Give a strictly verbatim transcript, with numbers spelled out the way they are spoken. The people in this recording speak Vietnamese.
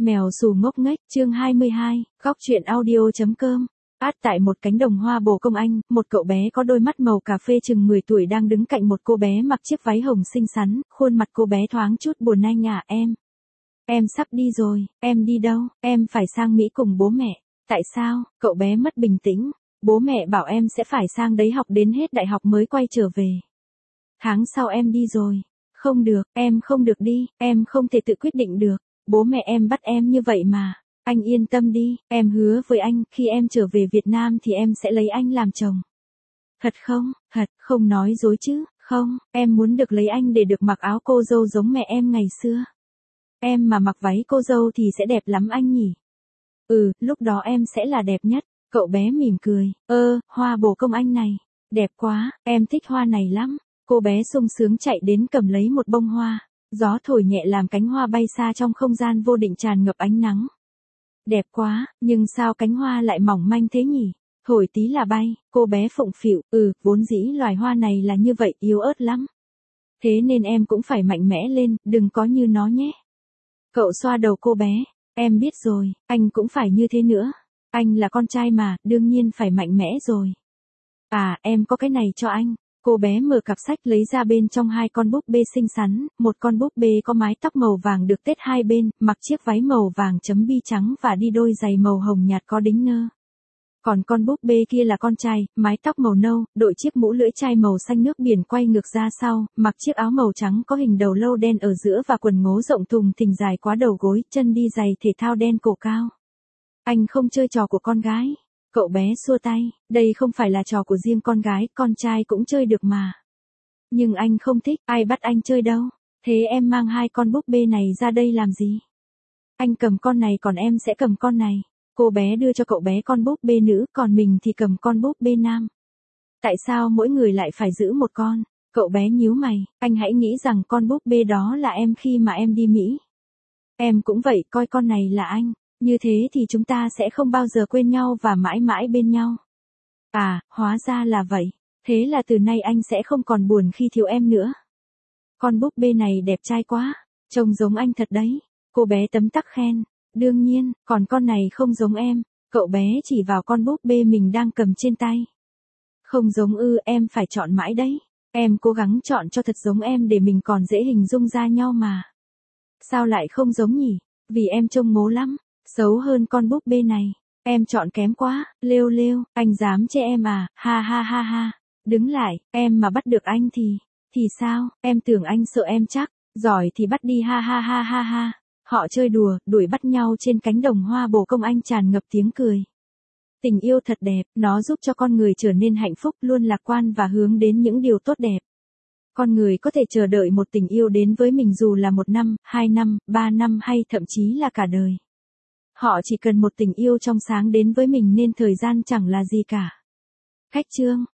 Mèo xù ngốc nghếch, chương hai mươi hai, góc truyện audio chấm com. Át tại một cánh đồng hoa bồ công anh, một cậu bé có đôi mắt màu cà phê chừng mười tuổi đang đứng cạnh một cô bé mặc chiếc váy hồng xinh xắn, khuôn mặt cô bé thoáng chút buồn. Anh à, em. Em sắp đi rồi, em đi đâu? Em phải sang Mỹ cùng bố mẹ. Tại sao? Cậu bé mất bình tĩnh. Bố mẹ bảo em sẽ phải sang đấy học đến hết đại học mới quay trở về. Tháng sau em đi rồi. Không được, em không được đi, em không thể tự quyết định được. Bố mẹ em bắt em như vậy mà. Anh yên tâm đi, em hứa với anh, khi em trở về Việt Nam thì em sẽ lấy anh làm chồng. Thật không? Thật, không nói dối chứ? Không, em muốn được lấy anh để được mặc áo cô dâu giống mẹ em ngày xưa. Em mà mặc váy cô dâu thì sẽ đẹp lắm anh nhỉ? Ừ, lúc đó em sẽ là đẹp nhất. Cậu bé mỉm cười. Ơ, hoa bồ công anh này. Đẹp quá, em thích hoa này lắm. Cô bé sung sướng chạy đến cầm lấy một bông hoa. Gió thổi nhẹ làm cánh hoa bay xa trong không gian vô định tràn ngập ánh nắng. Đẹp quá, nhưng sao cánh hoa lại mỏng manh thế nhỉ? Thổi tí là bay. Cô bé phụng phịu, ừ, vốn dĩ loài hoa này là như vậy, yếu ớt lắm. Thế nên em cũng phải mạnh mẽ lên, đừng có như nó nhé. Cậu xoa đầu cô bé. Em biết rồi, anh cũng phải như thế nữa. Anh là con trai mà, đương nhiên phải mạnh mẽ rồi. À, em có cái này cho anh. Cô bé mở cặp sách lấy ra bên trong hai con búp bê xinh xắn, một con búp bê có mái tóc màu vàng được tết hai bên, mặc chiếc váy màu vàng chấm bi trắng và đi đôi giày màu hồng nhạt có đính nơ. Còn con búp bê kia là con trai, mái tóc màu nâu, đội chiếc mũ lưỡi chai màu xanh nước biển quay ngược ra sau, mặc chiếc áo màu trắng có hình đầu lâu đen ở giữa và quần ngố rộng thùng thình dài quá đầu gối, chân đi giày thể thao đen cổ cao. Anh không chơi trò của con gái. Cậu bé xua tay, đây không phải là trò của riêng con gái, con trai cũng chơi được mà. Nhưng anh không thích, ai bắt anh chơi đâu. Thế em mang hai con búp bê này ra đây làm gì? Anh cầm con này còn em sẽ cầm con này. Cô bé đưa cho cậu bé con búp bê nữ, còn mình thì cầm con búp bê nam. Tại sao mỗi người lại phải giữ một con? Cậu bé nhíu mày, anh hãy nghĩ rằng con búp bê đó là em khi mà em đi Mỹ. Em cũng vậy, coi con này là anh. Như thế thì chúng ta sẽ không bao giờ quên nhau và mãi mãi bên nhau. À, hóa ra là vậy. Thế là từ nay anh sẽ không còn buồn khi thiếu em nữa. Con búp bê này đẹp trai quá. Trông giống anh thật đấy. Cô bé tấm tắc khen. Đương nhiên, còn con này không giống em. Cậu bé chỉ vào con búp bê mình đang cầm trên tay. Không giống ư, em phải chọn mãi đấy. Em cố gắng chọn cho thật giống em để mình còn dễ hình dung ra nhau mà. Sao lại không giống nhỉ? Vì em trông ngố lắm. Xấu hơn con búp bê này. Em chọn kém quá, lêu lêu, anh dám chê em à, ha ha ha ha. Đứng lại, em mà bắt được anh thì, thì sao, em tưởng anh sợ em chắc, giỏi thì bắt đi ha ha ha ha ha. Họ chơi đùa, đuổi bắt nhau trên cánh đồng hoa bồ công anh tràn ngập tiếng cười. Tình yêu thật đẹp, nó giúp cho con người trở nên hạnh phúc, luôn lạc quan và hướng đến những điều tốt đẹp. Con người có thể chờ đợi một tình yêu đến với mình dù là một năm, hai năm, ba năm hay thậm chí là cả đời. Họ chỉ cần một tình yêu trong sáng đến với mình nên thời gian chẳng là gì cả. Khách chương